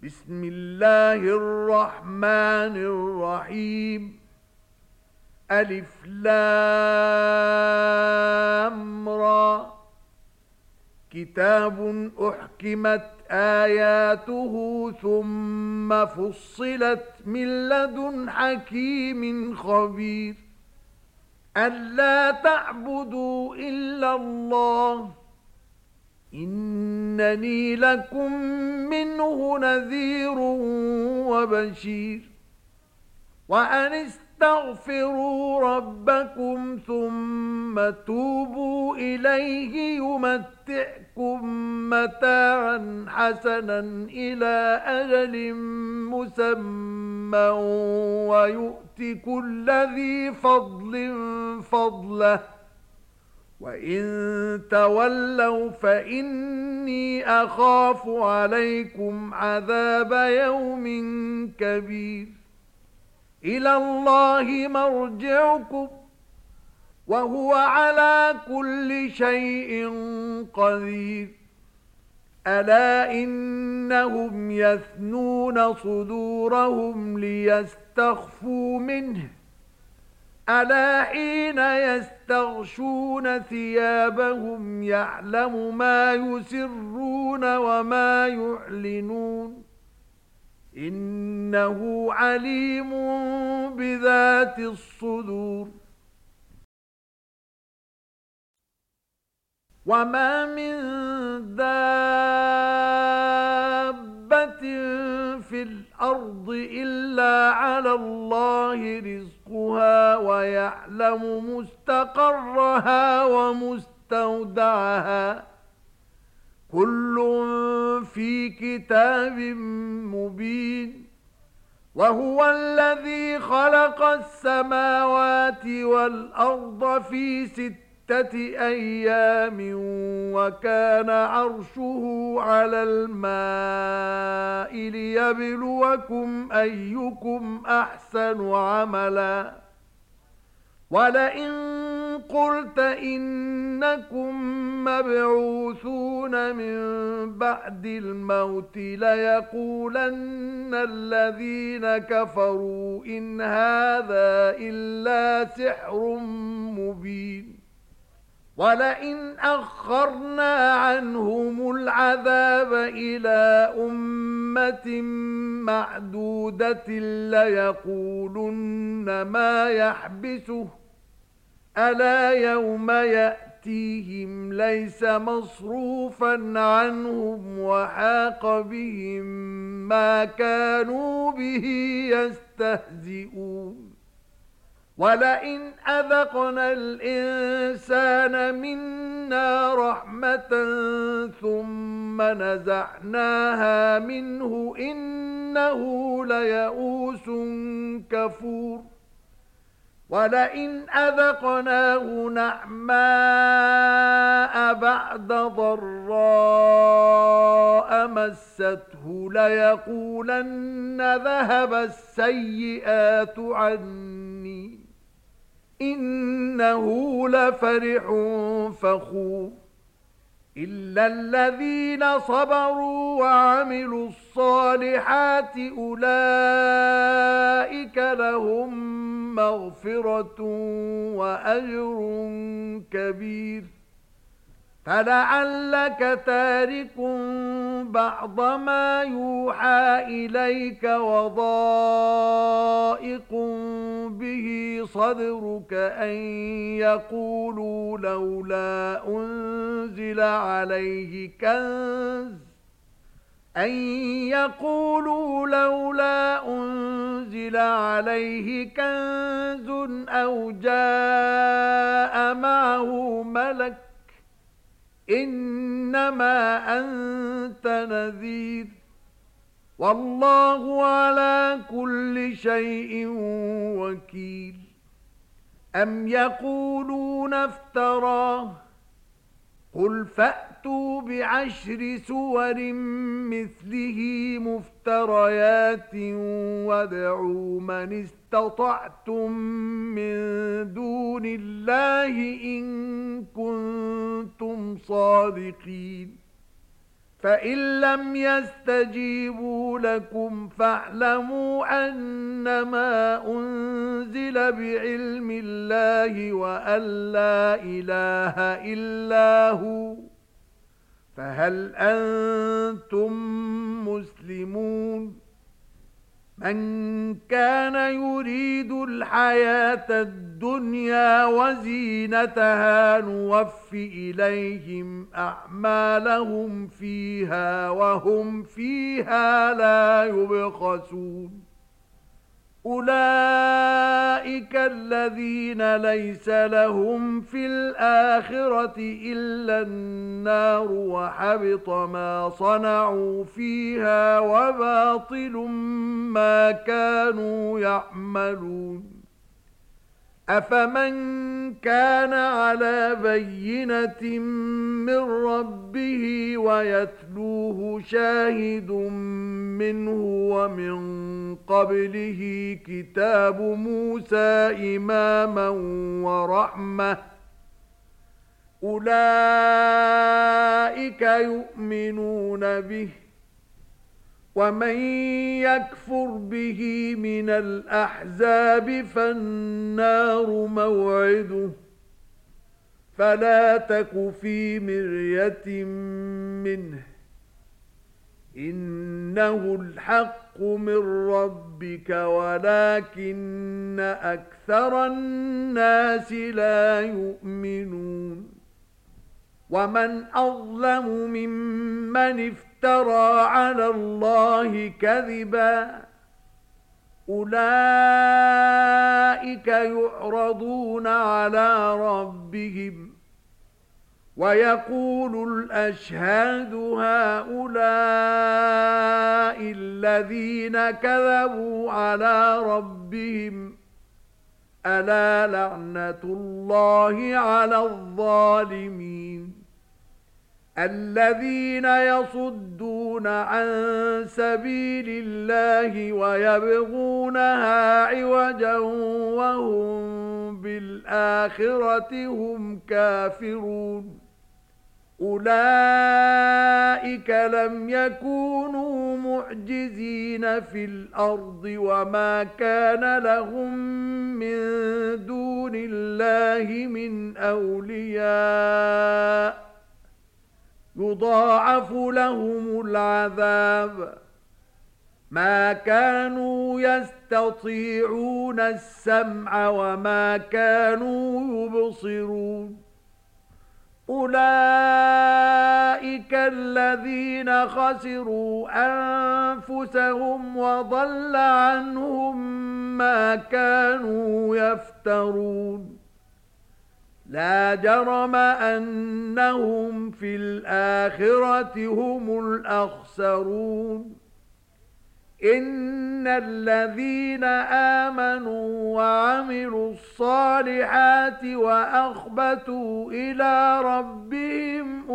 بسم الله الرحمن الرحيم. ألف لام را. كتاب أحكمت آياته ثم فصلت من لدن حكيم خبير. ألا تعبدوا إلا الله إنني لكم منه نذير وبشير. وأن استغفروا ربكم ثم توبوا إليه يمتعكم متاعا حسنا إلى أجل مسمى ويؤت كل ذي فضل فضله وإن تولوا فإني أخاف عليكم عذاب يوم كبير. إلى الله مرجعكم وهو على كل شيء قدير. ألا إنهم يثنون صدورهم ليستخفوا منه ألا حين يستغشون ثيابهم يعلم ما يسرون وما يعلنون إنه عليم بذات الصدور. وما من دابة في الأرض إلا على الله رزقها ويعلم مستقرها ومستودعها كل في كتاب مبين. وهو الذي خلق السماوات والأرض في 6 أيام وكان عرشه على الماء ليبلوكم أيكم أحسن عملا. ولئن قلت إنكم مبعوثون من بعد الموت ليقولن الذين كفروا إن هذا إلا سحر مبين. ولئن أخرنا عنهم العذاب إلى أمة معدودة ليقولن ما يحبسه ألا يوم يأتيهم ليس مصروفا عنهم وحاق بهم ما كانوا به يستهزئون. ولئن أذقنا الإنسان منا رحمة ثم نزعناها منه إنه ليئوس كفور. ولئن أذقناه نعماء بعد ضراء مسته ليقولن ذهب السيئات عني إنه لفرح فخور. إلا الذين صبروا وعملوا الصالحات أولئك لهم مغفرة وأجر كبير. فلعلك تارك بعض ما يوحى إليك وضائق به صدرك أن يقولوا لولا أنزل عليه كنز أو جاء معه ملك إنما أنت نذير والله على كل شيء وكيل. أم يقولون افتراه قل فأتوا ب10 سور مثله مفتريات وادعوا من استطعتم من دون الله إن كنتم صادقين. فإن لم يستجيبوا لكم فاعلموا أنما أنزل بعلم الله وأن لا إله إلا هو فهل أنتم مسلمون من كان يريد الحياة الدنيا وزينتها نوفي إليهم أعمالهم فيها وهم فيها لا يبخسون أولئك الذين ليس لهم في الآخرة إلا النار وحبط ما صنعوا فيها وباطل ما كانوا يعملون أفمن كان على بينة من ربه ويتلوه شاهد منه ومن قبله كتاب موسى إماما ورحمة أولئك يؤمنون به ومن يكفر به من الأحزاب فالنار موعده فلا تك في مرية منه إنه الحق من ربك ولكن أكثر الناس لا يؤمنون ومن أظلم ممن افترى على الله كذبا أولئك يعرضون على ربهم ويقول الأشهاد هؤلاء الذين كذبوا على ربهم ألا لعنة الله على الظالمين الذين يصدون عن سبيل الله ويبغونها عوجا وهم بالآخرة هم كافرون أولئك لم يكونوا معجزين في الأرض وما كان لهم من دون الله من أولياء يضاعف لهم العذاب ما كانوا يستطيعون السمع وما كانوا يبصرون أولئك الذين خسروا أنفسهم وضل عنهم ما كانوا يفترون لا جرم أنهم في الآخرة هم الأخسرون إن الذين آمنوا وعملوا الصالحات وأخبتوا إلى ربهم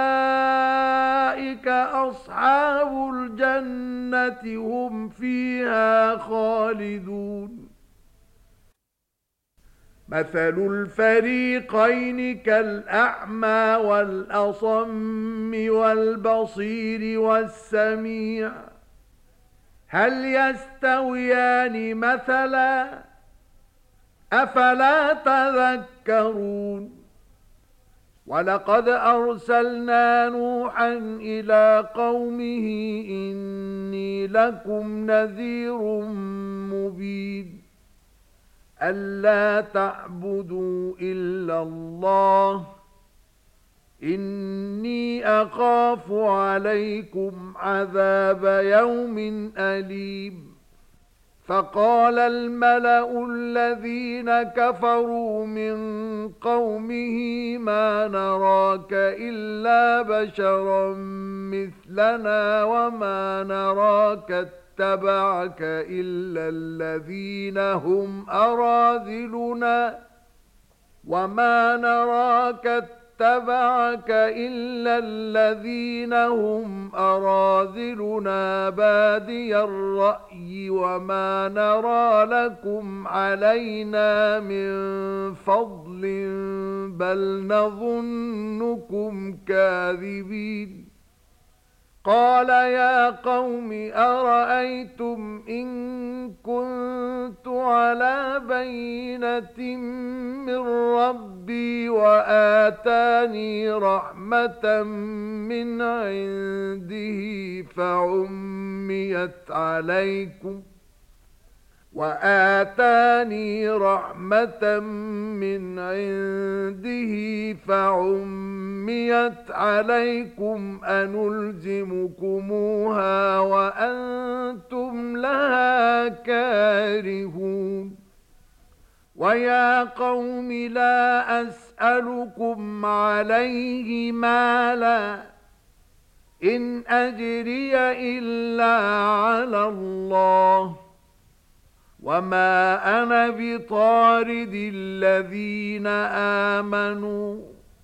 أولئك أصحاب الجنة هم فيها خالدون مثل الفريقين كالأعمى والأصم والبصير والسميع هل يستويان مثلا أفلا تذكرون ولقد أرسلنا نوحا إلى قومه إني لكم نذير مبين ألا تعبدوا إلا الله إني أخاف عليكم عذاب يوم أليم فقال الملأ الذين كفروا من قومه ما نراك إلا بشرا مثلنا وما نراك اتبعك إلا الذين هم أراذلنا وما نراك اتبعك إلا الذين هم أراذلنا بادي الرأي وما نرى لكم علينا من فضل بل نظنكم كاذبين قال يا قوم أرأيتم إن كنت على بينة من ربي وآتاني رحمة من عنده فعميت عليكم أنلزمكموها وأنتم لها كارهون ويا قوم لا أسألكم عليه مالا إن أجري إلا على الله وما أنا بطارد الذين آمنوا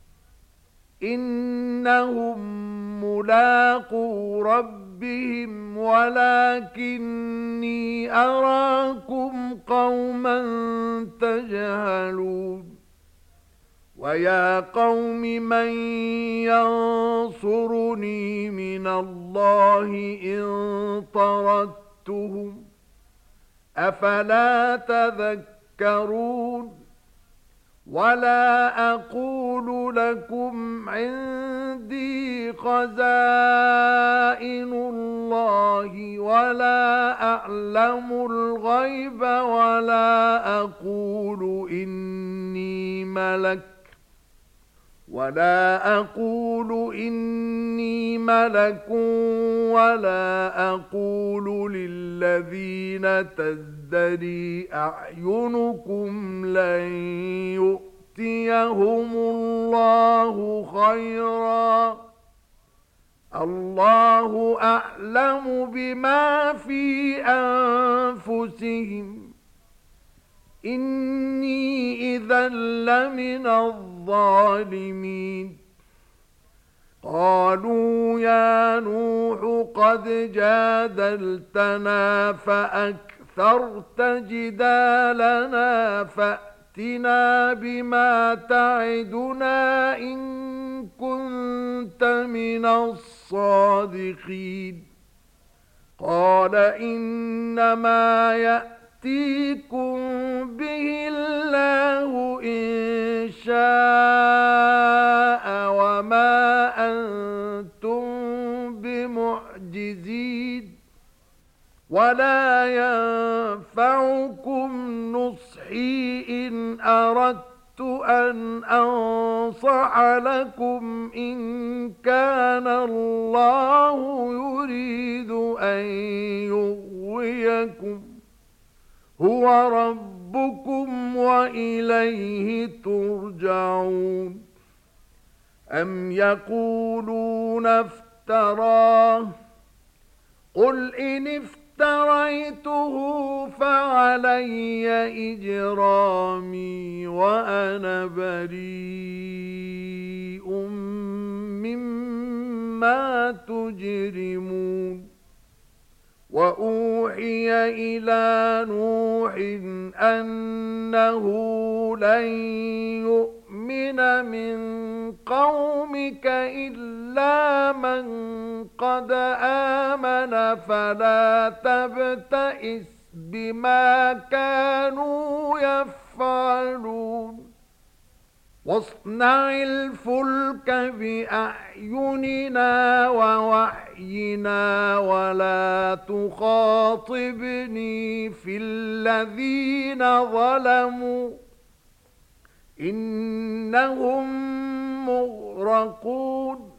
إنهم ملاقو ربهم ولكني أراكم قوما تجهلون ويا قوم من ينصرني من الله إن طردتهم أفلا تذكرون ولا أقول لكم عندي خزائن الله ولا أعلم الغيب ولا أقول إني ملك ولا أقول للذين تزدري أعينكم لن يؤتيهم الله خيرا الله أعلم بما في أنفسهم إني إذا لمن الظالمين قالوا يا نوح قد جادلتنا فأكثرت جدالنا فأتنا بما تعدنا إن كنت من الصادقين قال إنما يأتيكم به الله إن شاء وما أنتم بمعجزين ولا ينفعكم نصحي إن أردت أن أنصح لكم إن كان الله يريد أن يغويكم هو ربكم وإليه ترجعون أم يقولون افتراه قل إن افتريته فعلي إجرامي وأنا بريء مما تجرمون وأوحي إلى نوح أنه لن يؤمن من قومك إلا من قد آمن فلا تبتئس بما كانوا يفعلون واصنع الفلك بأعيننا ووحينا ولا تخاطبني في الذين ظلموا إنهم مغرقون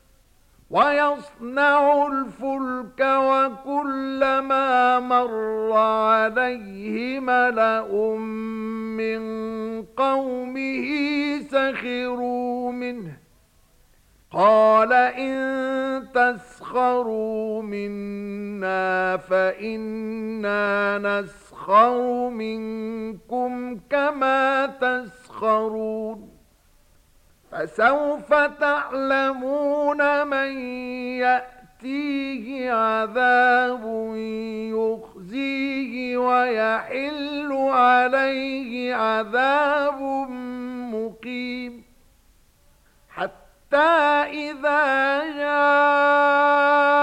ويصنع الفلك وكلما مر عليه ملأ من قومه سخروا منه قال إن تسخروا منا فإنا نسخر منكم كما تسخرون فسوف تعلمون من يأتيه عذاب يخزيه ويحل عليه عذاب مقيم حتى إذا جاء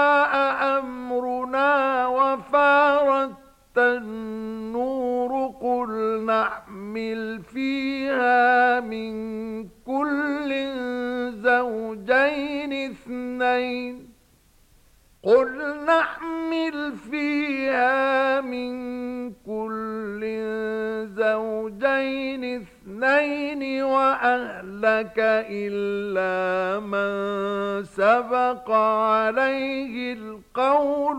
قل نحمل فيها من كل زوجين اثنين وأهلك إلا من سبق عليه القول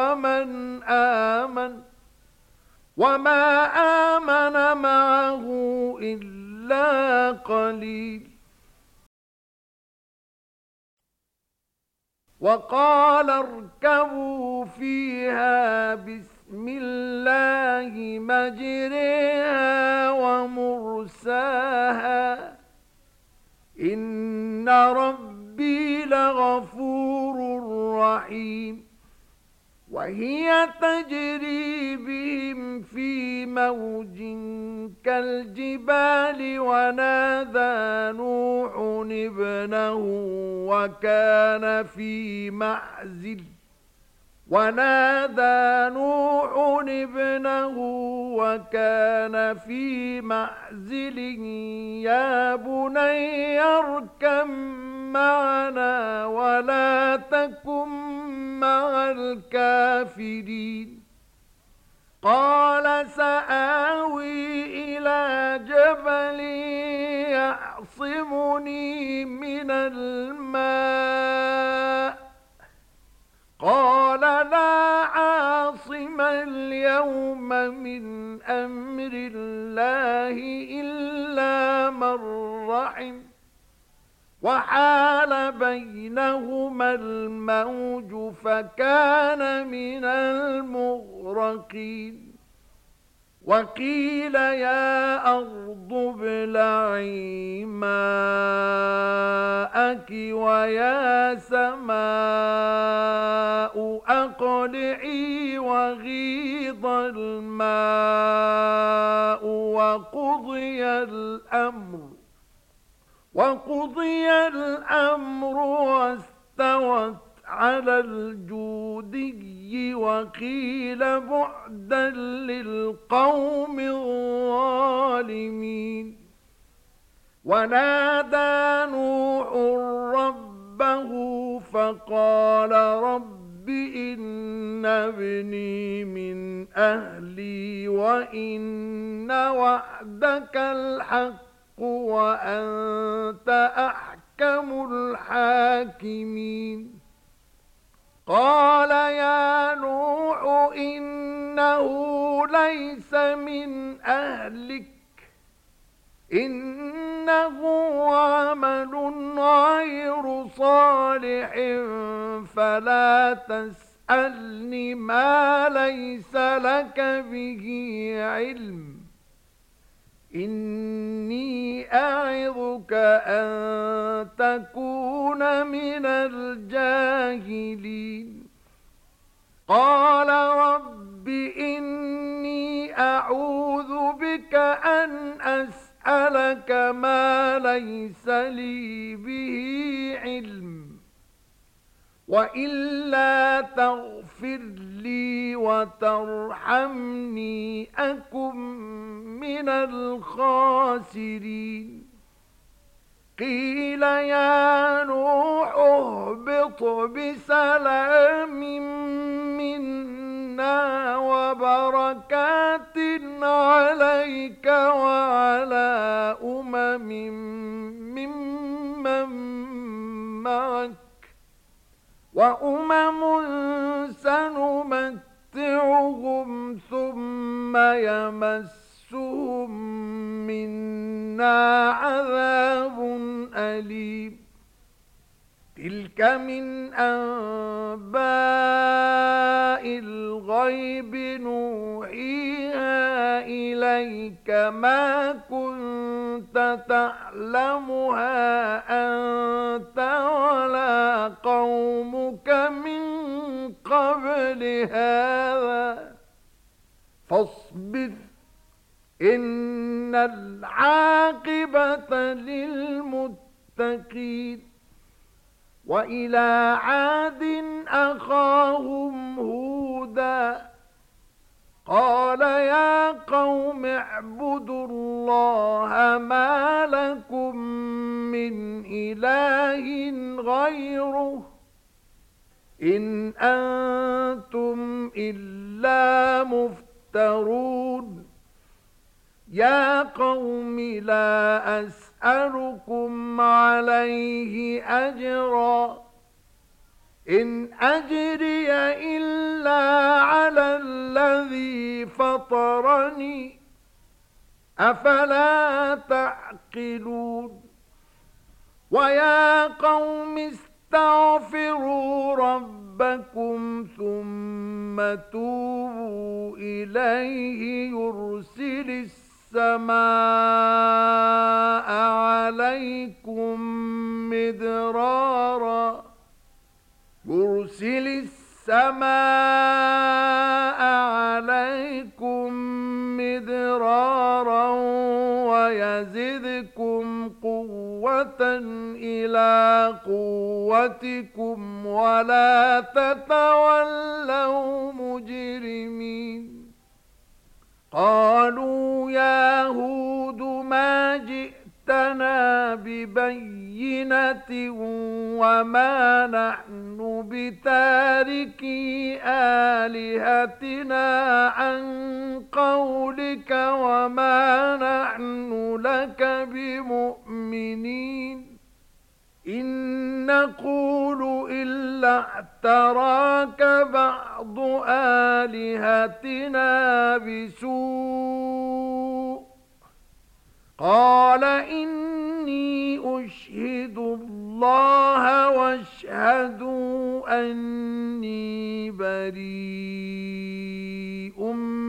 وما آمن معه إلا قليل. وقال اركبوا فيها بسم الله مجريها ومرساها إن ربي لغفور رحيم. وهي تجري بهم في موج كالجبال ونادى نوح ابنه وكان في معزل يا بني اركب معنا ولا تكن مع الكافرين. قال سآوي إلى جبل يعصمني من الماء قال لا عاصم اليوم من أمر الله إلا من رحم وحال بينهما الموج فكان من المغرقين. وقيل يا أرض ابلعي ماءك ويا سماء أقلعي وغيض الماء وقضي الأمر واستوت على الجودي وقيل بعدا للقوم الظالمين. ونادى نوح ربه فقال رب إن ابني من أهلي وإن وعدك الحق وأنت أحكم الحاكمين. قال يا نوح إنه ليس من أهلك إنه عمل غير صالح فلا تسألني ما ليس لك به علم إني أعظك أن تكون من الجاهلين. قال رب إني أعوذ بك أن أسألك ما ليس لي به علم وإلا تغفر لي وترحمني أكن من الخاسرين. قيل يا نوح اهبط بسلام منا وبركات عليك وعلى ممن معك وأمم سنمتعهم ثم يمسهم منا عذاب أليم. تلك من أنباء الغيب نوحيها إليك ما كنت تعلمها أنت ولا قومك من قبل هذا فاصبر إن العاقبة للمتقين. وإلى عاد أخاهم هودا قال يا قوم اعبدوا الله ما لكم من إله غيره إن أنتم إلا مفترون يا قوم لا أسألكم عليه أجرا إن أجري إلا على الذي فطرني أفلا تعقلون ويا قوم استغفروا ربكم ثم توبوا إليه يرسل السماء عليكم مدرارا ويزدكم قوة إلى قوتكم ولا تتولوا مجرمين قالوا يا هود ما جئتنا ببينة وما نحن بتاركي آلهتنا عن قولك وما نحن لك بمؤمنين إن نقول إلا اعتراك بعض آلهتنا بسوء قال إني أشهد الله واشهدوا أني بريء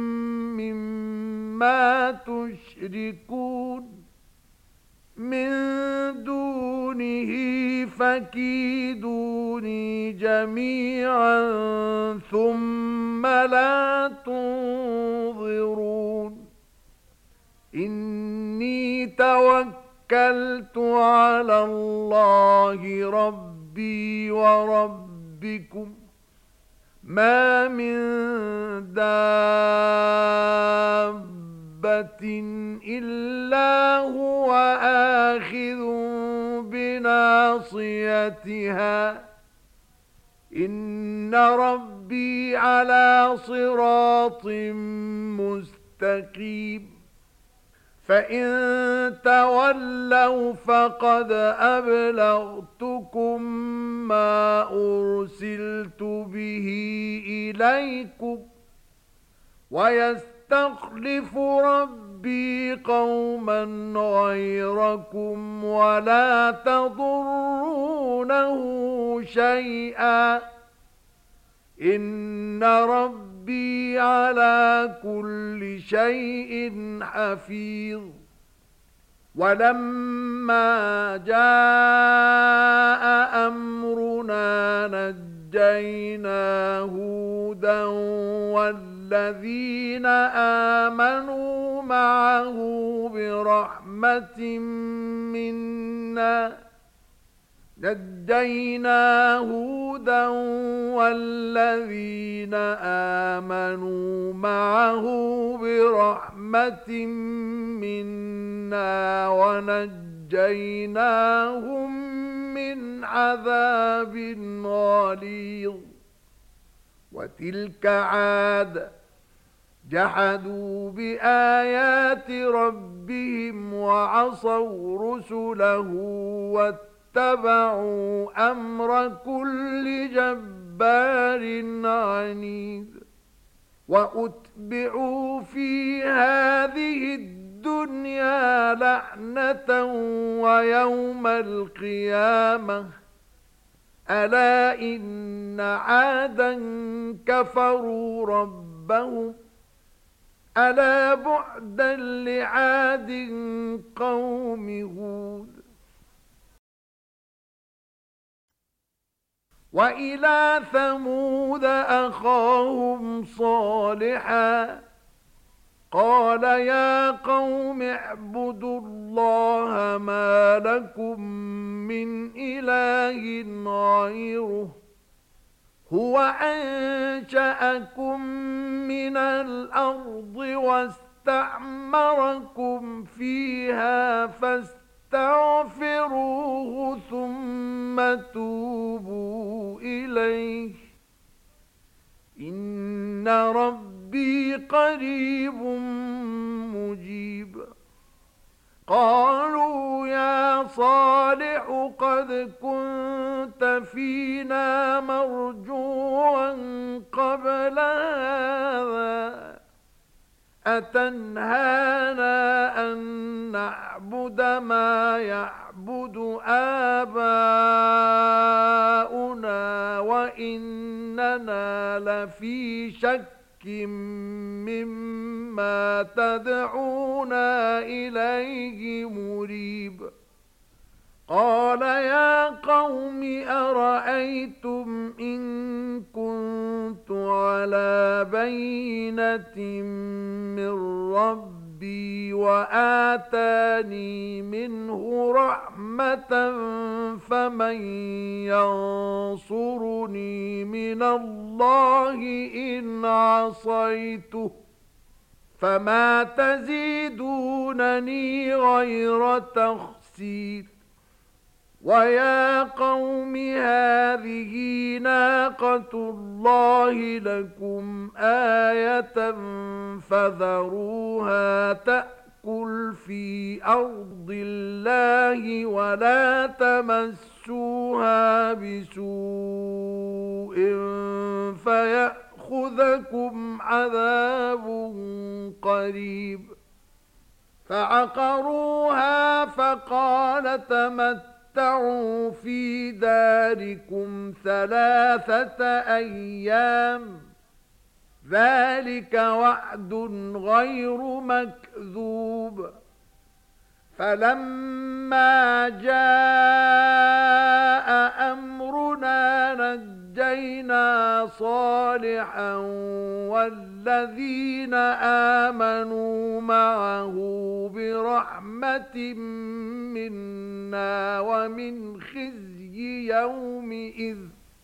مما تشركون من دونه فكيدوني جميعا ثم لا تنظرون إني توكلت على الله ربي وربكم ما من دابة إلا هو آخذ بناصيتها إن ربي على صراط مستقيم فإن تولوا فقد أبلغتكم ما أرسلت به إليكم ويستخلف ربي قوما غيركم ولا تضرونه شيئا إن ربي على كل شيء حفيظ ولما جاء أمرنا نجينا هودا والذين آمنوا معه برحمة منا نجينا هودا والذين آمنوا معه برحمة منا ونجيناهم من عذاب غليظ وتلك عاد جحدوا بآيات ربهم وعصوا رسله واتبعوا أمر كل جبار عنيد وأتبعوا في هذه الدنيا لعنة ويوم القيامة ألا إن عادا كفروا ربهم ألا بعدا لعاد قوم هود وإلى ثمود أخاهم صالحا قال يا قوم اعبدوا الله ما لكم من إله غيره هو أنشأكم من الأرض واستعمركم فيها فاستغفروا فاستغفروه ثم توبوا إليه إن ربي قريب مجيب. قالوا يا صالح قد كنت فينا مرجوا قبل هذا أتنهانا أن نعبد ما يعبد آباؤنا وإننا لفي شك مما تدعونا إليه مريب. قال يا قوم أرأيتم إن كنت على بينة من ربي وآتاني منه رحمة فمن ينصرني من الله إن عصيته فما تزيدونني غير تخسير. ويا قوم هذه ناقة الله لكم آية فذروها تأكل في أرض الله ولا تمسوها بسوء فيأخذكم عذاب قريب. فعقروها فقال تمتعوا في داركم 3 أيام ذلك وعد غير مكذوب. فلما جاء أمرنا نجينا صالحا والذين آمنوا معه برحمة منا ومن خزي يومئذ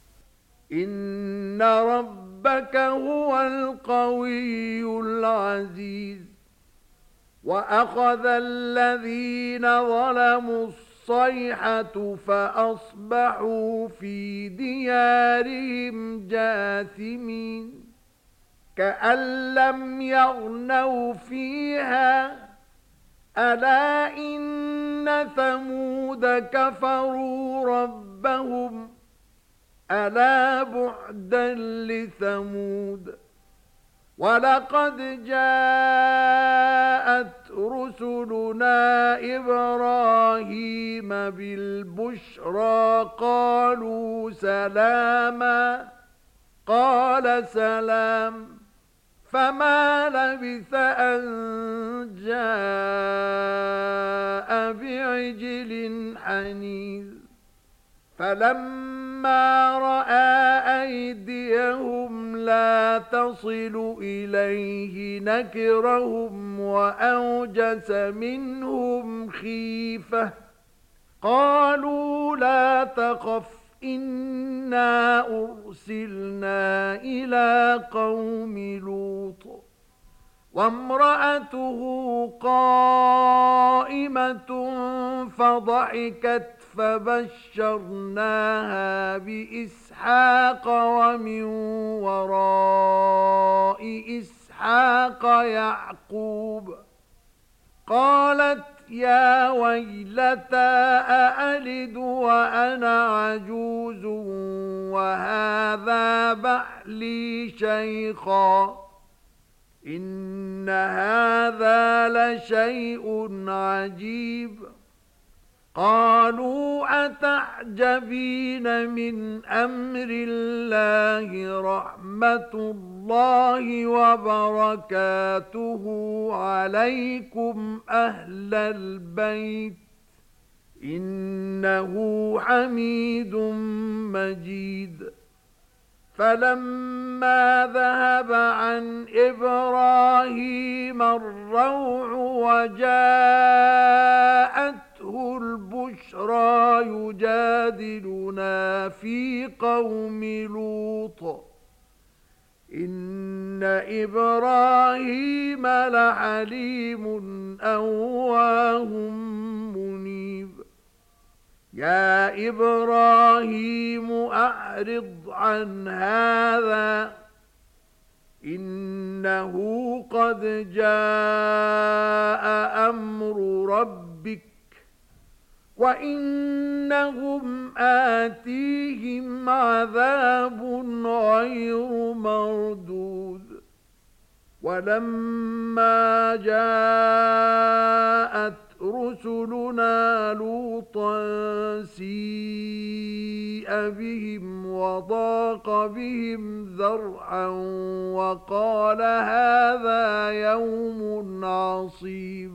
إن ربك هو القوي العزيز. وأخذ الذين ظلموا الصيحة فأصبحوا في ديارهم جاثمين كأن لم يغنوا فيها ألا إن ثمود كفروا ربهم ألا بعدا لثمود. ولقد جاءت رسلنا إبراهيم بالبشرى قالوا سلاما قال سلام فما لبث أن جاء بعجل حنيذ. فلما رأى أيديهم لا تصل إليه نكرهم وأوجس منهم خيفة قالوا لا تخف إنا أرسلنا إلى قوم لوط وامرأته قائمة فضحكت فبشرناها بإسحاق ومن وراء إسحاق يعقوب. قالت يا ويلتى أألد وأنا عجوز وهذا بعلي شيخا إن هذا لشيء عجيب. قالوا أتعجبين من أمر الله رحمة الله وبركاته عليكم أهل البيت إنه حميد مجيد. فلما ذهب عن إبراهيم الروع وجاءته البشرى يجادلنا في قوم لوط إن إبراهيم لحليم أواه منيب. يا إبراهيم أعرض عن هذا إنه قد جاء أمر ربك وإنهم آتيهم عذاب غير مردود ولما جاءت رسلنا لوطا سيء بهم وضاق بهم ذرعا وقال هذا يوم عصيب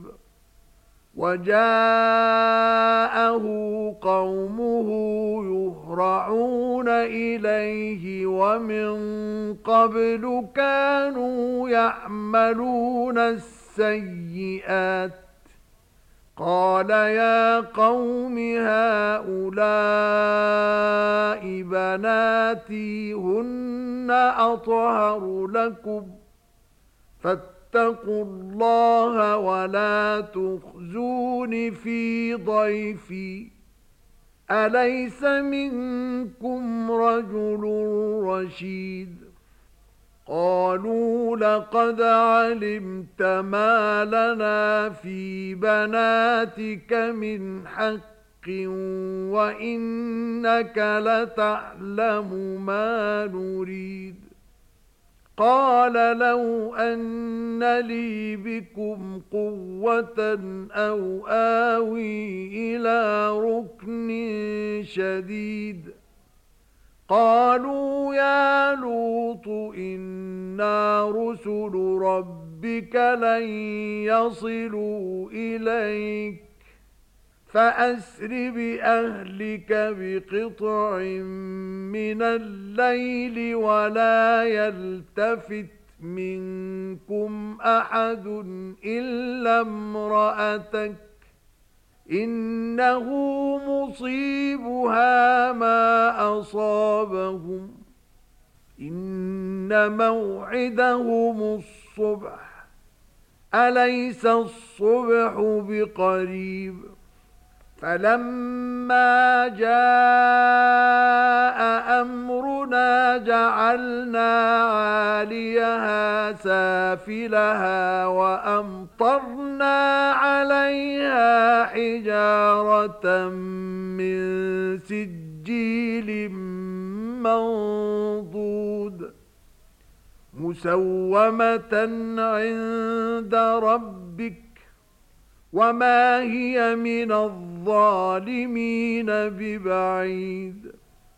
وجاءه قومه يهرعون إليه ومن قبل كانوا يعملون السيئات قال يا قوم هؤلاء بناتي هن أطهر لكم فاتقوا الله ولا تخزون في ضيفي أليس منكم رجل رشيد قالوا لقد علمت ما لنا في بناتك من حق وإنك لتعلم ما نريد قال لو أن لي بكم قوة أو آوي إلى ركن شديد قالوا يا لوط إنا رسل ربك لن يصلوا إليك فأسر بأهلك بقطع من الليل ولا يلتفت منكم أحد إلا امرأتك إنه مصيبها ما أصابهم إن موعدهم الصبح أليس الصبح بقريب فلما جاء أمرنا جعلنا عاليها سافلها وأمطرنا عليها حجارة من سجيل منضود مسومة عند ربك وما هي من الظالمين ببعيد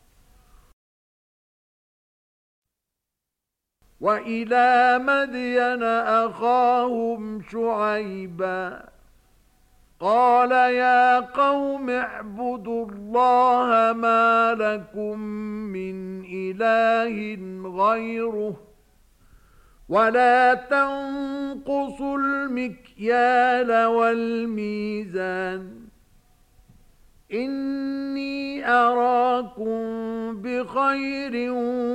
وإلى مدين أخاهم شعيبا قال يا قوم اعبدوا الله ما لكم من إله غيره ولا تنقصوا المكيال والميزان إني أراكم بخير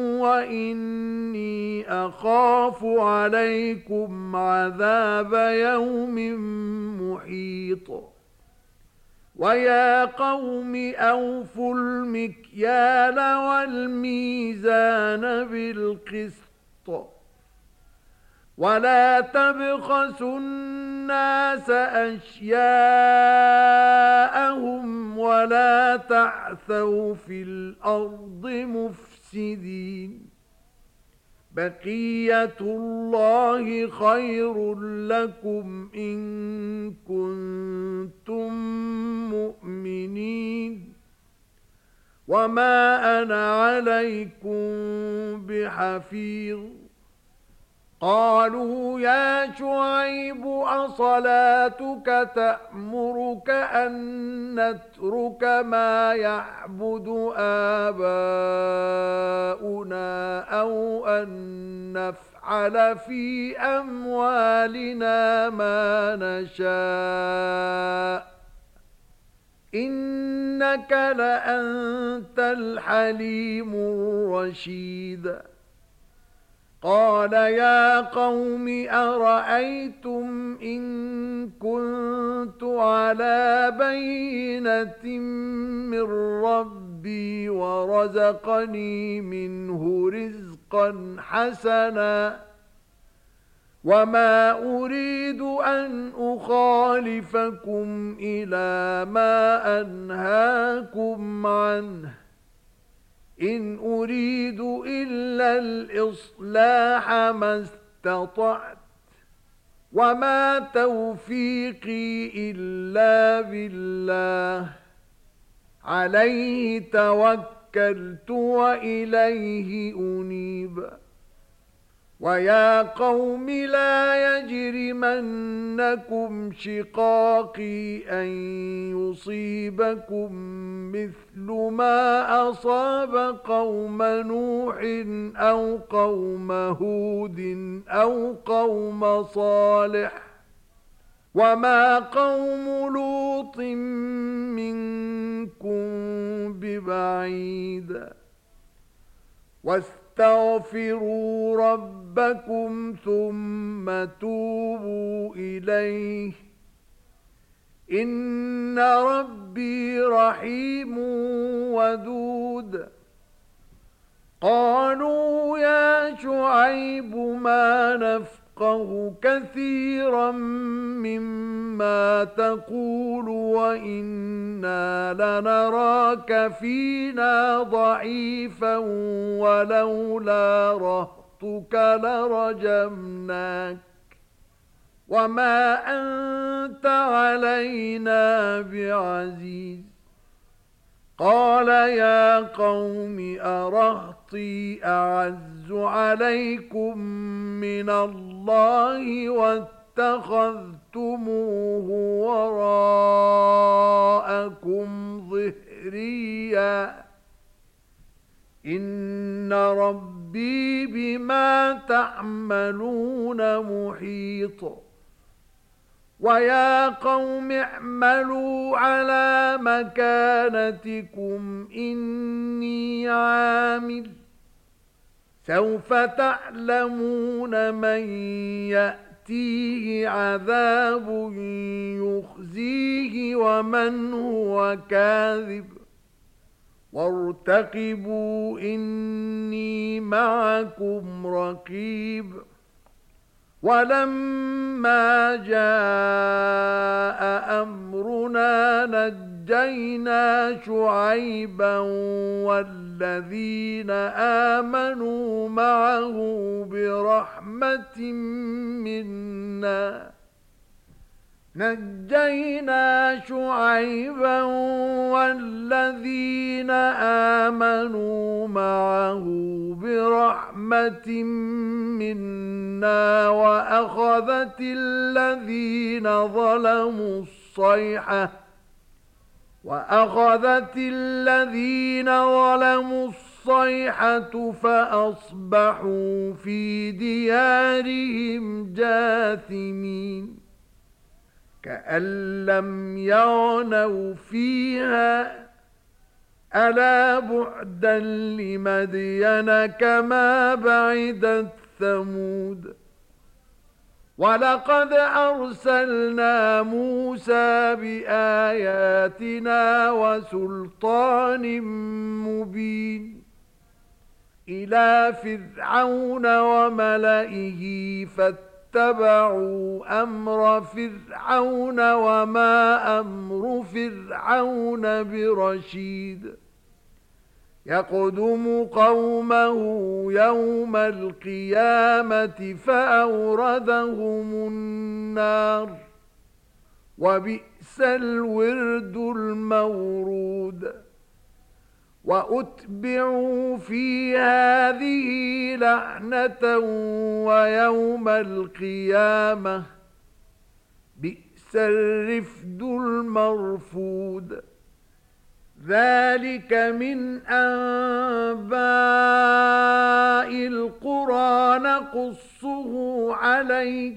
وإني أخاف عليكم عذاب يوم محيط ويا قوم أوفوا المكيال والميزان بالقسط ولا تبخسوا الناس أشياءهم ولا تعثوا في الأرض مفسدين بقية الله خير لكم إن كنتم مؤمنين وما أنا عليكم بحفيظ قالوا يا شعيب أصلاتك تأمرك أن نترك ما يعبد آباؤنا أو أن نفعل في أموالنا ما نشاء إنك لأنت الحليم الرشيد قال يا قوم أرأيتم إن كنت على بينة من ربي ورزقني منه رزقا حسنا وما أريد أن أخالفكم إلى ما أنهاكم عنه إن أريد إلا الإصلاح ما استطعت وما توفيقي إلا بالله عليه توكلت وإليه أنيب ويا قوم لا يجرمنكم شقاقي أن يصيبكم مثل ما أصاب قوم نوح أو قوم هود أو قوم صالح وما قوم لوط منكم ببعيد واستغفروا ربكم ثم توبوا إليه إن ربي رحيم ودود قالوا يا شعيب ما نفقه كثيرا مما تقول وإنا لنراك فينا ضعيفا ولولا رهطك لرجمناك وما أنت علينا بعزيز قال يا قوم أرهطي أعز عليكم من الله واتخذتموه وراءكم ظهريا إن ربي بما تعملون محيط ويا قوم اعملوا على مكانتكم إني عامل سوف تعلمون من يأتيه عذاب يخزيه ومن هو كاذب وارتقبوا إني معكم رقيب ولما جاء أمرنا نجينا شعيبا والذين آمنوا معه برحمة منا نجينا شعيبا والذين آمنوا معه برحمة منا وأخذت الذين ظلموا الصيحة فأصبحوا في ديارهم جاثمين كأن لم يغنوا فيها ألا بعدا لمدين كما بعدت ثمود ولقد أرسلنا موسى بآياتنا وسلطان مبين إلى فرعون وملئه فاتبعوا أمر فرعون وما أمر فرعون برشيد يقدم قومه يوم القيامة فأوردهم النار وبئس الورد المورود وأتبعوا في هذه لعنة ويوم القيامة بئس الرفد المرفود ذلك من أنباء القرى نقصه عليك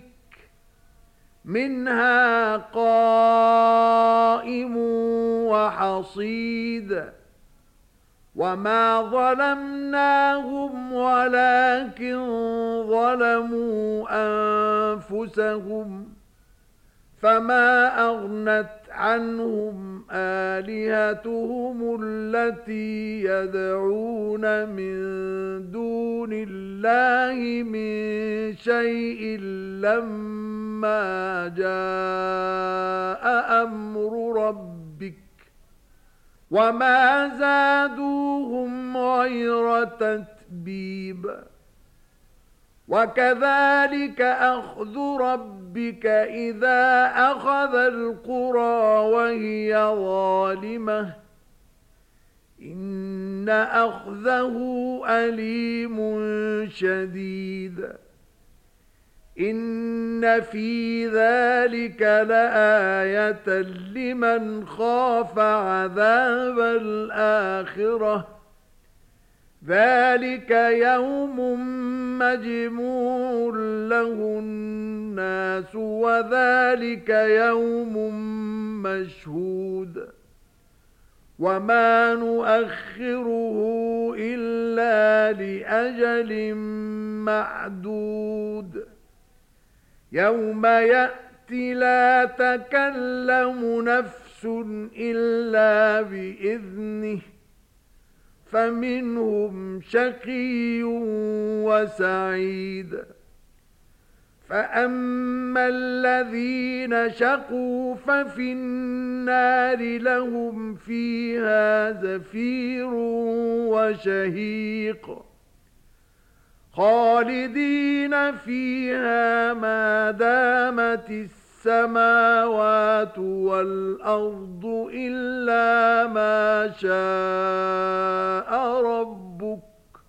منها قائم وحصيد وما ظلمناهم ولكن ظلموا أنفسهم فما أغنت عنهم آلهتهم التي يدعون من دون الله من شيء لما جاء أمر ربك وما زادوهم غير تتبيب وكذلك أخذ ربك إذا أخذ القرى وهي ظالمة إن أخذه أليم شديد إن في ذلك لآية لمن خاف عذاب الآخرة ذلك يوم مجموع له الناس وذلك يوم مشهود وما نؤخره إلا لأجل معدود يوم يأتي لا تكلم نفس إلا بإذنه فمنهم شقي وسعيد فأما الذين شقوا ففي النار لهم فيها زفير وشهيق خالدين فيها ما دامت السماوات والأرض إلا ما شاء ربك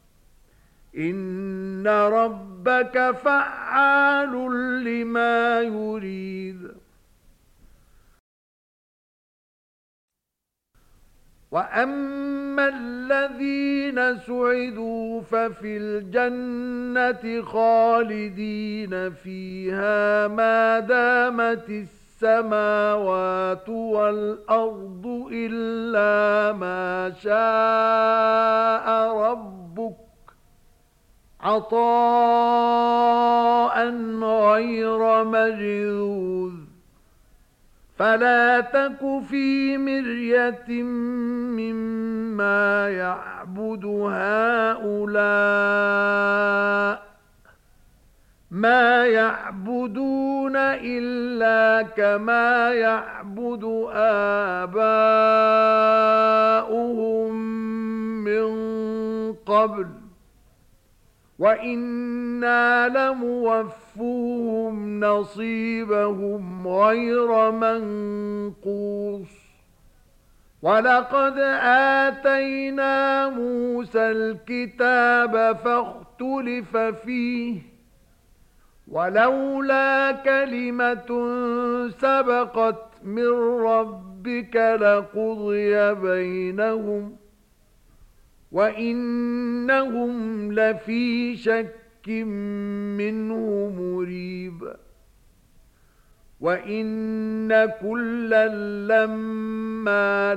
إن ربك فعال لما يريد وأما الذين سعدوا ففي الجنة خالدين فيها ما دامت السماوات والأرض إلا ما شاء ربك عطاء غير مجذوذ فلا تك في مرية مما يعبد هؤلاء ما يعبدون إلا كما يعبد آباؤهم من قبل وإنا لموفوهم نصيبهم غير منقوص ولقد آتينا موسى الكتاب فاختلف فيه ولولا كلمة سبقت من ربك لقضي بينهم وإنهم لفي شك منه مريب وإن كلا لما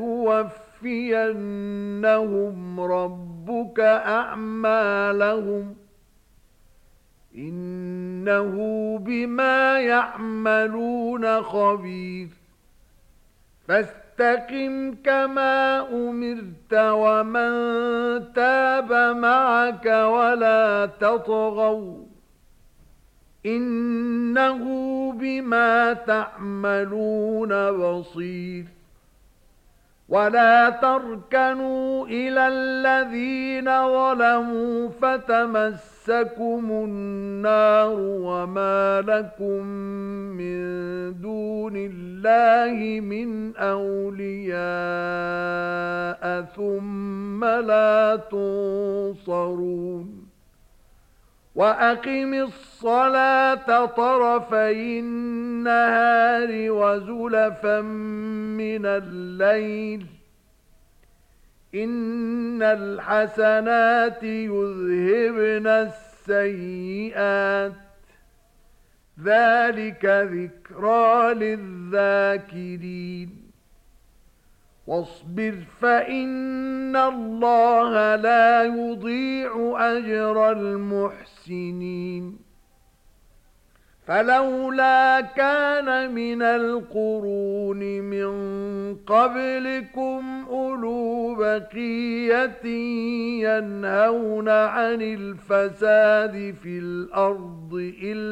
ليوفينهم ربك أعمالهم إنه بما يعملون خبير فاستقم كما أمرت ومن تاب معك ولا تطغوا إنه بما تعملون بصير ولا تركنوا إلى الذين ظلموا فتمسكم النار وما لكم من دون الله من أولياء ثم لا تنصرون وأقم الصلاة طرفي النهار وزلفا من الليل إن الحسنات يذهبن السيئات ذلك ذكرى للذاكرين واصبر فإن الله لا يضيع أجر المحسنين فلولا كان من القرون من قبلكم أولو بقية ينهون عن الفساد في الأرض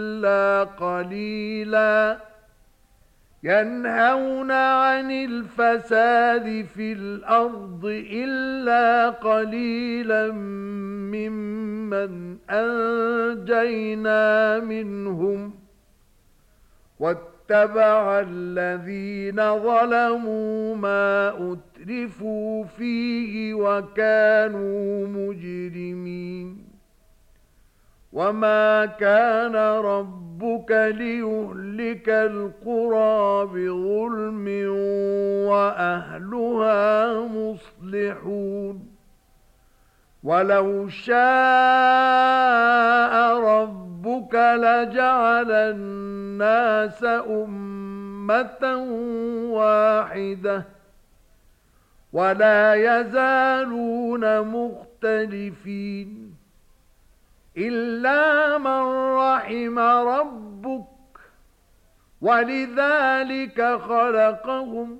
إلا قليلا ممن أنجينا منهم واتبع الذين ظلموا ما أترفوا فيه وكانوا مجرمين وما كان ربك ليهلك القرى بظلم وأهلها مصلحون ولو شاء ربك لجعل الناس أمة واحدة ولا يزالون مختلفين إلا من رحم ربك ولذلك خلقهم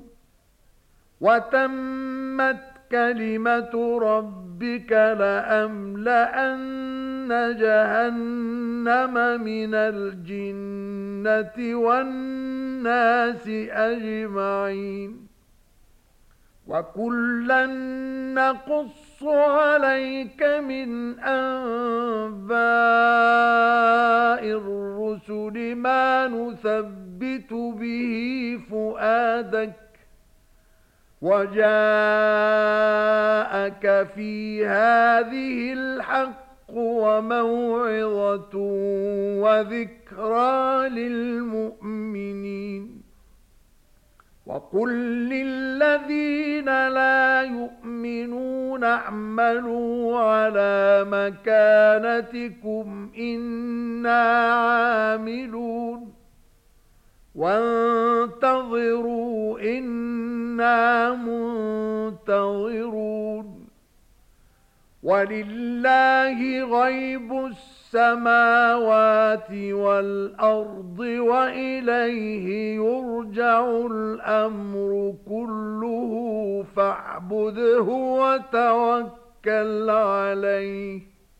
وتمت كلمة ربك لأملأن جهنم من الجنة والناس أجمعين وكلا نقص عليك من أنباء الرسل ما نثبت به فؤادك وجاءك في هذه الحق وموعظة وذكرى للمؤمنين وقل للذين لا يؤمنون اعملوا على مكانتكم إنا عاملون وانتظروا إنا منتظرون ولله غيب السماوات والأرض وإليه يرجع الأمر كله فاعبده وتوكل عليه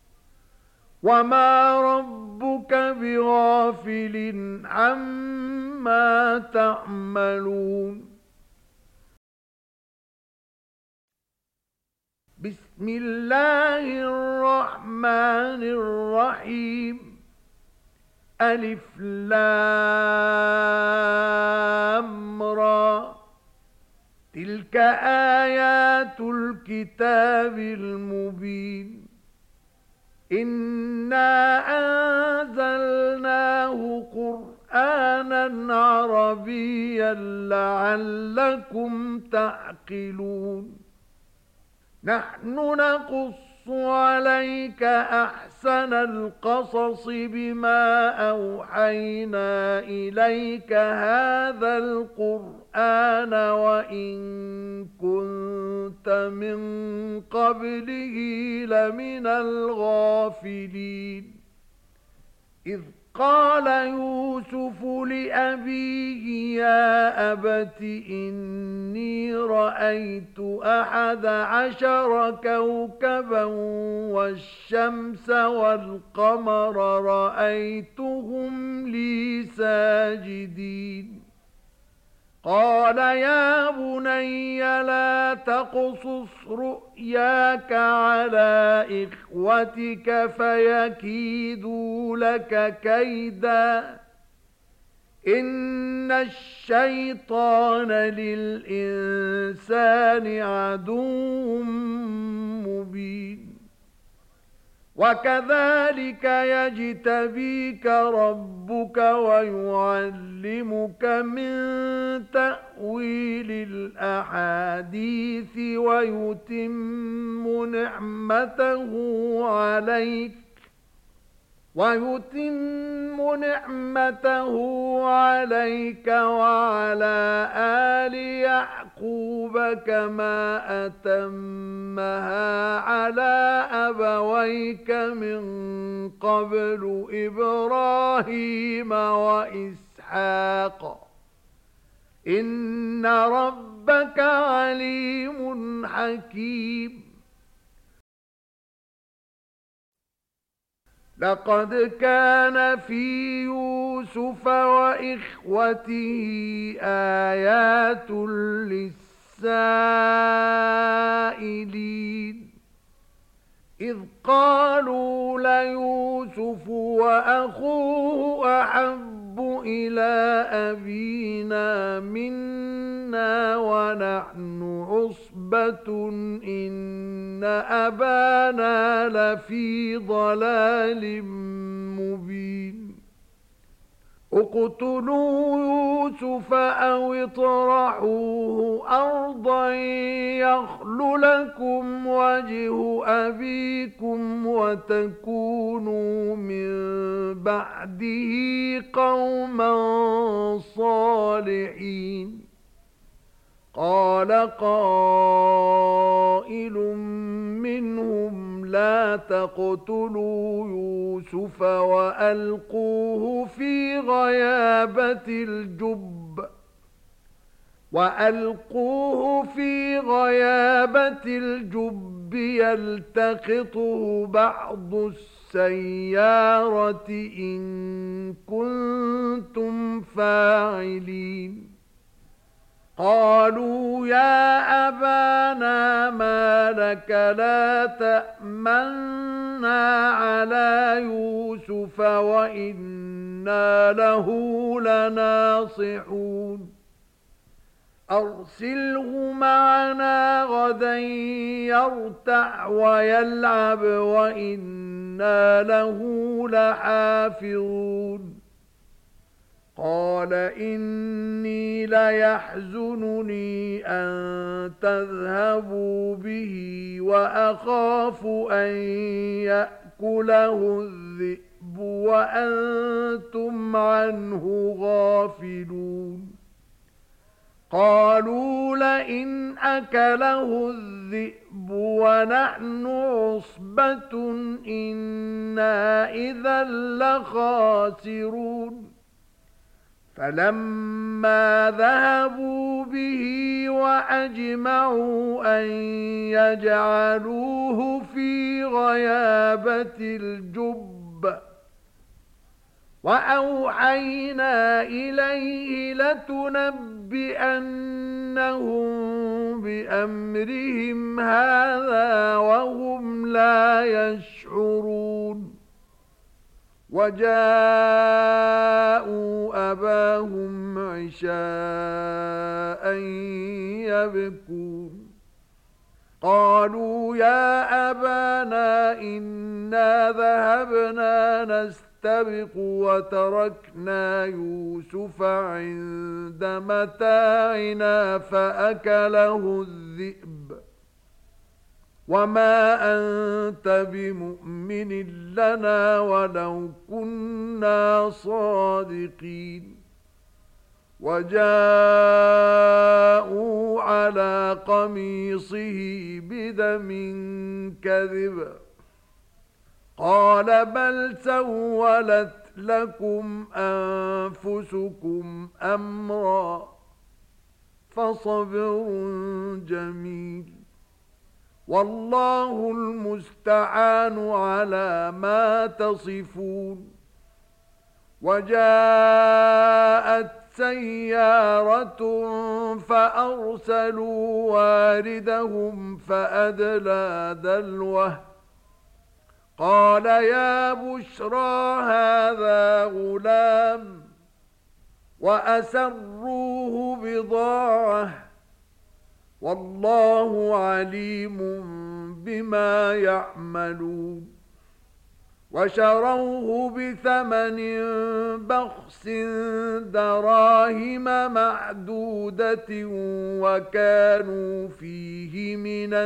وما ربك بغافل عما تعملون بسم الله الرحمن الرحيم ألف لام را تلك آيات الكتاب المبين إنا أنزلناه قرآنا عربيا لعلكم تعقلون نحن نقص عليك أحسن القصص بما أوحينا إليك هذا القرآن وإن كنت من قبله لمن الغافلين إذ قال يوسف لأبيه يا أبت إني رأيت 11 كوكبا والشمس والقمر رأيتهم لي ساجدين قال يا بني لا تقصص رؤياك على إخوتك فيكيدوا لك كيدا إن الشيطان للإنسان عدو مبين وكذلك يجتبيك ربك ويعلمك من تأويل الأحاديث ويتم نعمته عليك وعلى آل يعقوب يعقوب كما أتمها على أبويك من قبل إبراهيم وإسحاق إن ربك عليم حكيم لقد كان في يوسف وإخوته آيات للسائلين إذ قالوا ليوسف وأخوه أحب إلى أبينا منا ونحن عصبة إن أبانا لفي ضلال مبين اقتلوا يوسف أو اطرحوه أرضا يخل لكم وجه أبيكم وتكونوا من بعده قوما صالحين قال قائل منهم لا تقتلوا يوسف وألقوه في غيابة الجب يلتقطه بعض السيارة إن كنتم فاعلين قالوا يا أبانا ما لك لا تأمنا على يوسف وإنا له لناصحون أرسله معنا غدا يرتع ويلعب وإنا له لحافظون قال إني ليحزنني أن تذهبوا به وأخاف أن يأكله الذئب وأنتم عنه غافلون قالوا لئن أكله الذئب ونحن عصبة إنا إذا لخاسرون فلما ذهبوا به وأجمعوا أن يجعلوه في غيابة الجب وأوحينا إليه لتنبئنهم بأمرهم هذا وهم لا يشعرون وجاءوا أباهم عشاء يبكون قالوا يا أبانا إنا ذهبنا نستبق وتركنا يوسف عند متاعنا فأكله الذئب وما أنت بمؤمن لنا ولو كنا صادقين وجاءوا على قميصه بدم كذب قال بل سولت لكم أنفسكم أمرا فصبر جميل والله المستعان على ما تصفون وجاءت سيارة فأرسلوا واردهم فأدلى دلوه قال يا بشرى هذا غلام وأسروه بضاعة والله عليم بما يعملون وشروه بثمن بخس دراهم معدودة وكانوا فيه من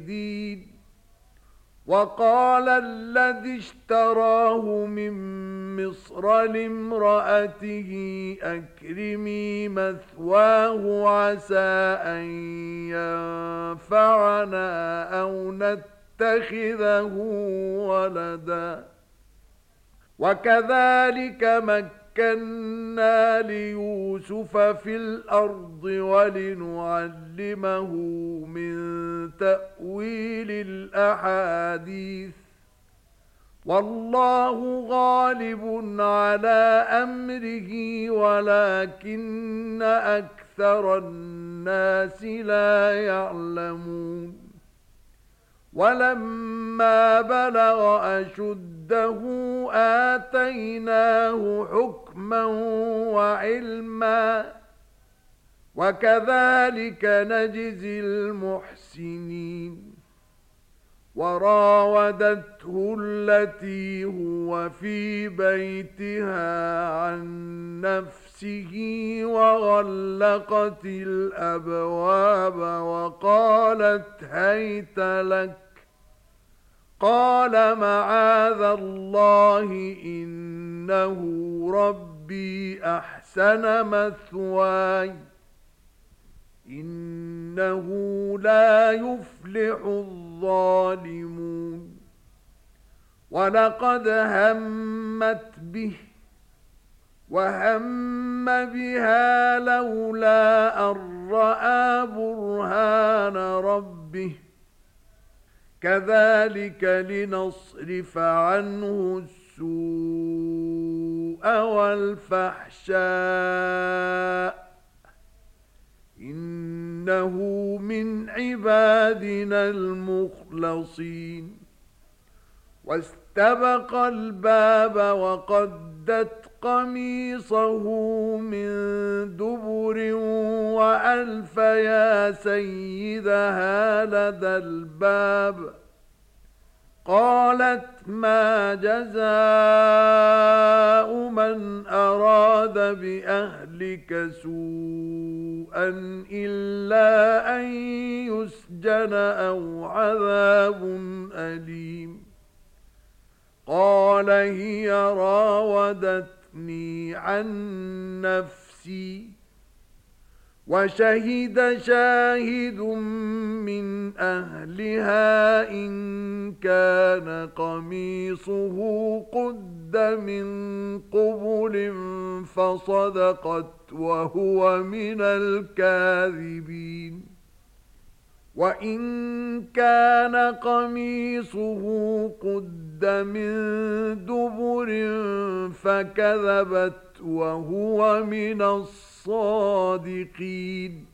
الزاهدين وقال الذي اشتراه من مصر لامرأته أكرمي مثواه عسى أن ينفعنا أو نتخذه ولدا وكذلك مكنا ليوسف في الأرض ولنعلمه من تأويل الأحاديث والله غالب على أمره ولكن أكثر الناس لا يعلمون ولما بلغ أشده آتيناه حكما وعلما وكذلك نجزي المحسنين وراودته التي هو في بيتها عن نفسه وغلقت الأبواب وقالت هيت لك قال معاذ الله إنه ربي أحسن مثواي إنه لا يفلح الظالمون ولقد همت به وهم بها لولا أن رأى برهان ربه كذلك لنصرف عنه السوء والفحشاء إنه من عبادنا المخلصين واستبق الباب وقدت قميصه من دبر وألف يا سيدها لدى الباب قالت ما جزاء من أراد بأهلك سوءا إلا أن يسجن أو عذاب أليم قال هي راودتني عن نفسي وشهد شاهد من أهلها إن كان قميصه قد من قبل فصدقت وهو من الكاذبين وإن كان قميصه قد من دبر فكذبت وهو من الصادقين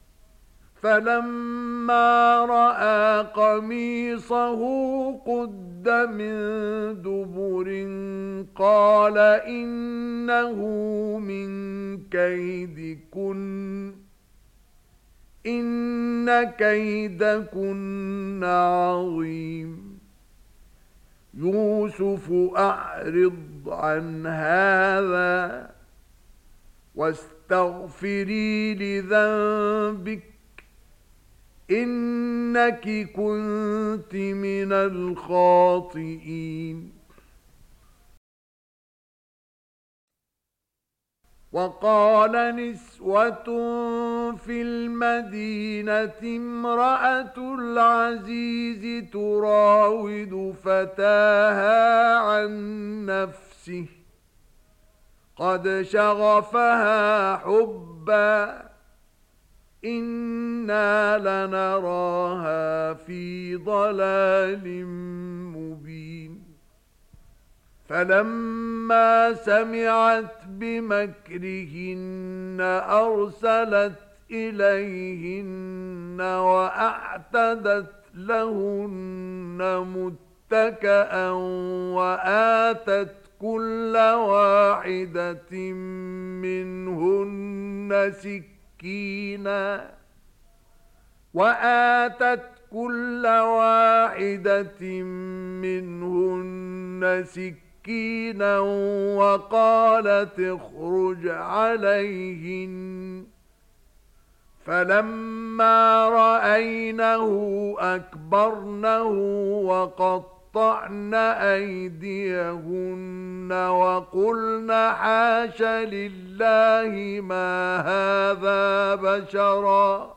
فلما رأى قميصه قد من دبر قال إنه من كيدكن إن كيدكن عظيم يوسف أعرض عن هذا واستغفري لذنبك إنك كنت من الخاطئين وقال نسوة في المدينة امرأة العزيز تراود فتاها عن نفسه قد شغفها حبا إنا لنراها في ضلال مبين فلما سمعت بمكرهن أرسلت إليهن وأعتدت لهن متكئا وآتت كل واحدة منهن سكينا وقالت اخرج عليهن فلما رأينه أكبرنه وقطعن أيديهن حاش لله ما هذا بشرا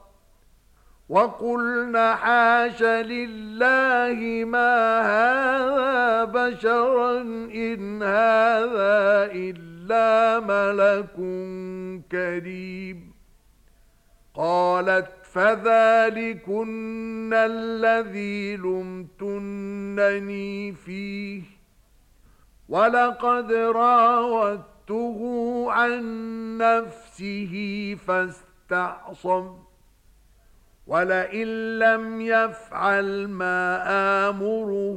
وقلن حاش لله ما هذا بشرا إن هذا إلا ملك كريم. قالت فذلكن الذي لمتنني فيه ولقد راودته عن نفسه فاستعصم ولئن لم يفعل ما آمره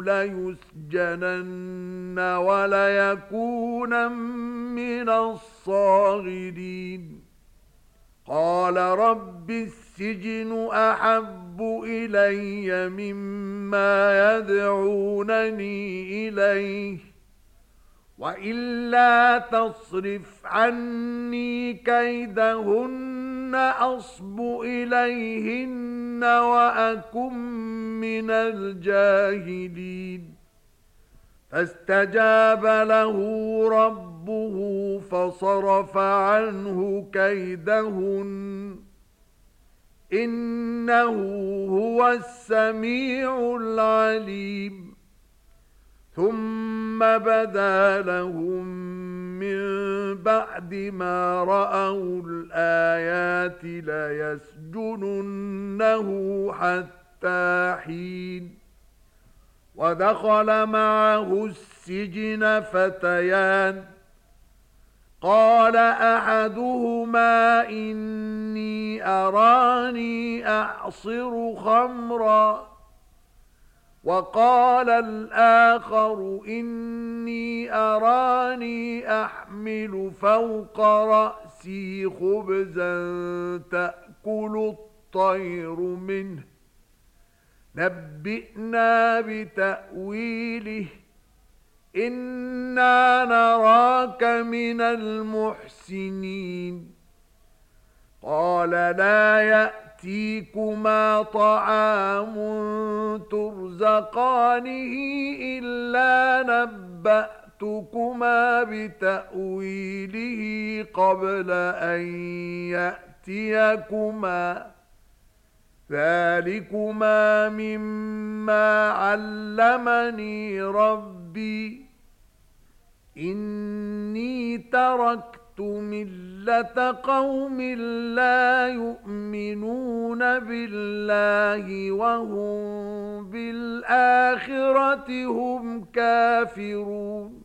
ليسجنن وليكونن من الصاغرين. قال رب السجن أحب إلي مما يدعونني إليه وإلا تصرف عني كيدهن أصب إليهن وأكن من الجاهلين. فاستجاب له ربه فصرف عنه كيدهن إنه هو السميع العليم. ثم بدا لهم من بعد ما رأوا الآيات ليسجننه حتى حين. ودخل معه السجن فتيان قال أحدهما إني أراني أعصر خمرا وقال الآخر إني أراني أحمل فوق رأسي خبزا تأكل الطير منه نبئنا بتأويله إنا نراك من المحسنين. قال لا يأتيكما طعام ترزقانه إلا نبأتكما بتأويله قبل أن يأتيكما ذلكما مما علمني ربي إني تركت ملة قوم لا يؤمنون بالله وهم بالآخرة هم كافرون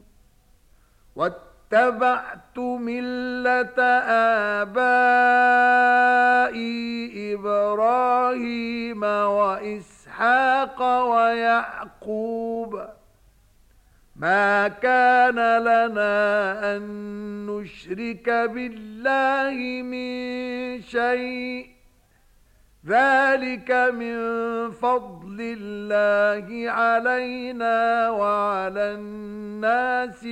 واتبعت ملة آبائي إبراهيم وإسحاق ويعقوب ما كان لنا أن نشرك بالله من شيء ذلك من فضل الله علينا وعلى الناس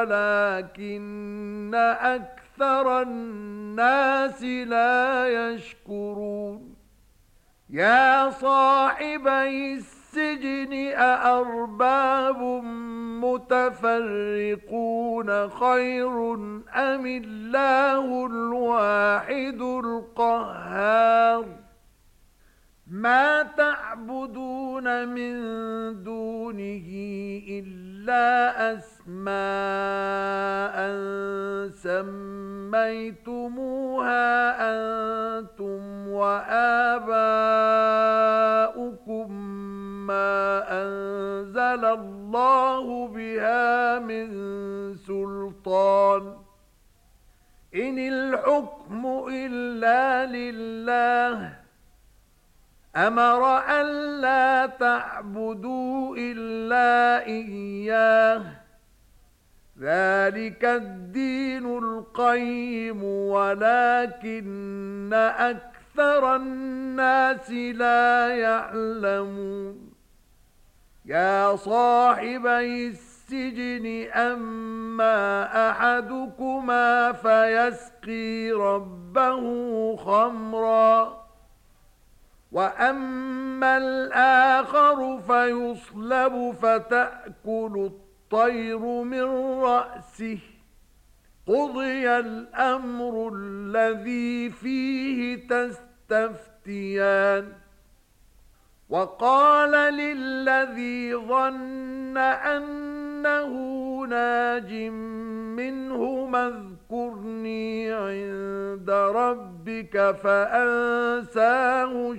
ولكن أكثر الناس لا يشكرون. يا صاحبي السجن أأرباب متفرقون خير أم الله الواحد القهار. ما تعبدون من دونه إلا أسماء سميتموها أنتم وآباؤكم ما أنزل الله بها من سلطان إن الحكم إلا لله أمر ألا تعبدوا إلا إياه ذلك الدين القيم ولكن أكثر الناس لا يعلمون. يا صاحبي السجن أما أحدكما فيسقي ربه خمرا وأما الآخر فيصلب فتأكل الطير من رأسه قضي الأمر الذي فيه تستفتيان وقال للذي ظن أنه ناج منهما اذكرني عند ربك فأنساه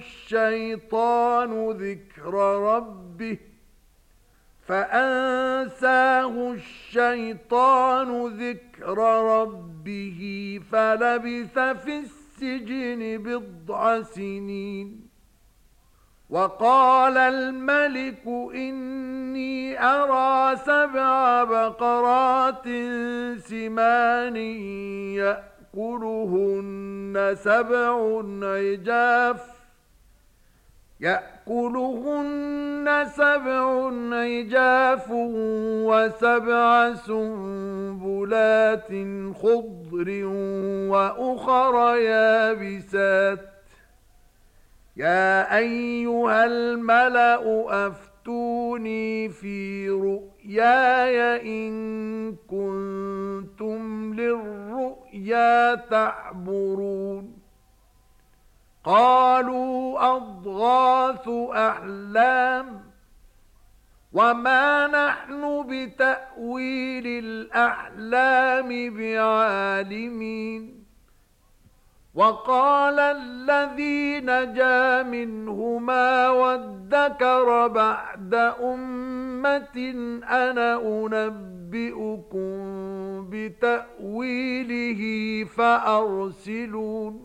الشيطان ذكر ربه فلبث في السجن بضع سنين وقال الملك إني أرى 7 بقرات سمان يأكلهن سبع عجاف و7 سنبلات خضر وأخر يابسات يا أيها الملأ أفتوني في رؤياي إن كنتم للرؤيا تعبرون قالوا أضغاث أحلام وما نحن بتأويل الأحلام بعالمين وقال الذي نجا منهما وادكر بعد أمة أنا أنبئكم بتأويله فأرسلون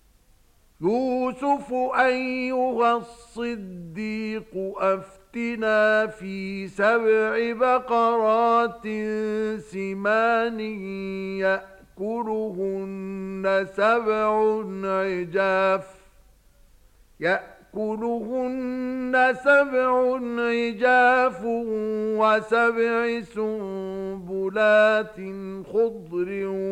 يوسف أيها الصديق أفتنا في 7 بقرات سمان يأكلهن سبع عجاف و7 سنبلات خضر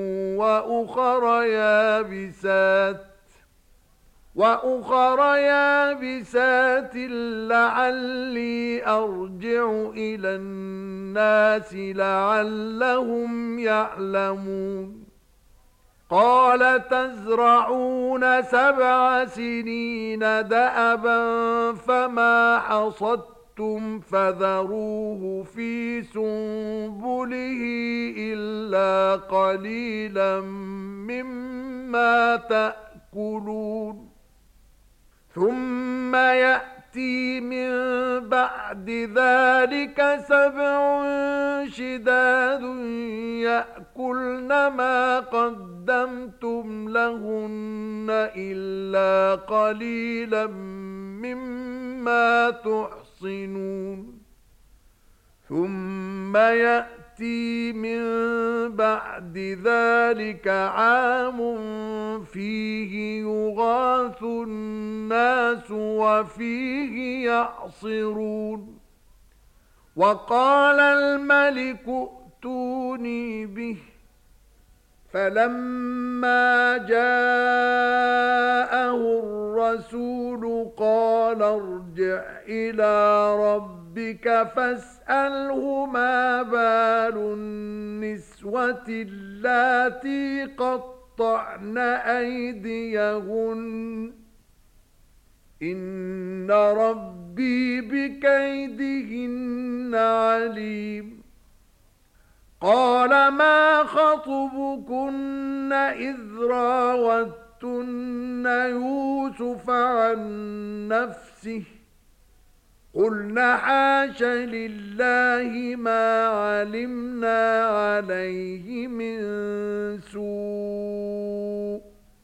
وأخر يابسات لعلي أرجع إلى الناس لعلهم يعلمون قال تزرعون 7 سنين دأبا فما حصدتم فذروه في سنبله إلا قليلا مما تأكلون ثم يأتي من بعد ذلك 7 شداد يأكلن ما قدمتم لهن إلا قليلا مما تحصنون ثم يأتي من بعد ذلك عام فيه يغاث الناس وفيه يعصرون وقال الملك ائتوني به فلما جاءه الرسول قال ارجع إلى ربك فاسأله ما بال النسوة اللاتي قطعن أيديهن إن ربي بكيدهن عليم قال ما خطبكن إذ راوتن يوسف عن نفسه قلنا حاش لله ما علمنا عليه من سوء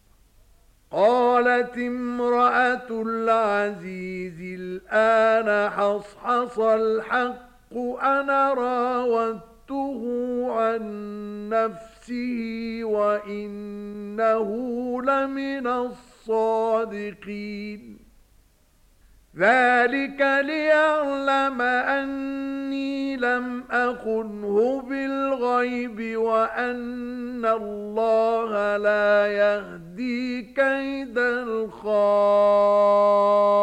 قالت امرأة العزيز الآن حصحص الحق أنا راودته عن نفسه وإنه لمن الصادقين ذلك ليعلم أني لم أخنه بالغيب وأن الله لا يهدي كيد الخائنين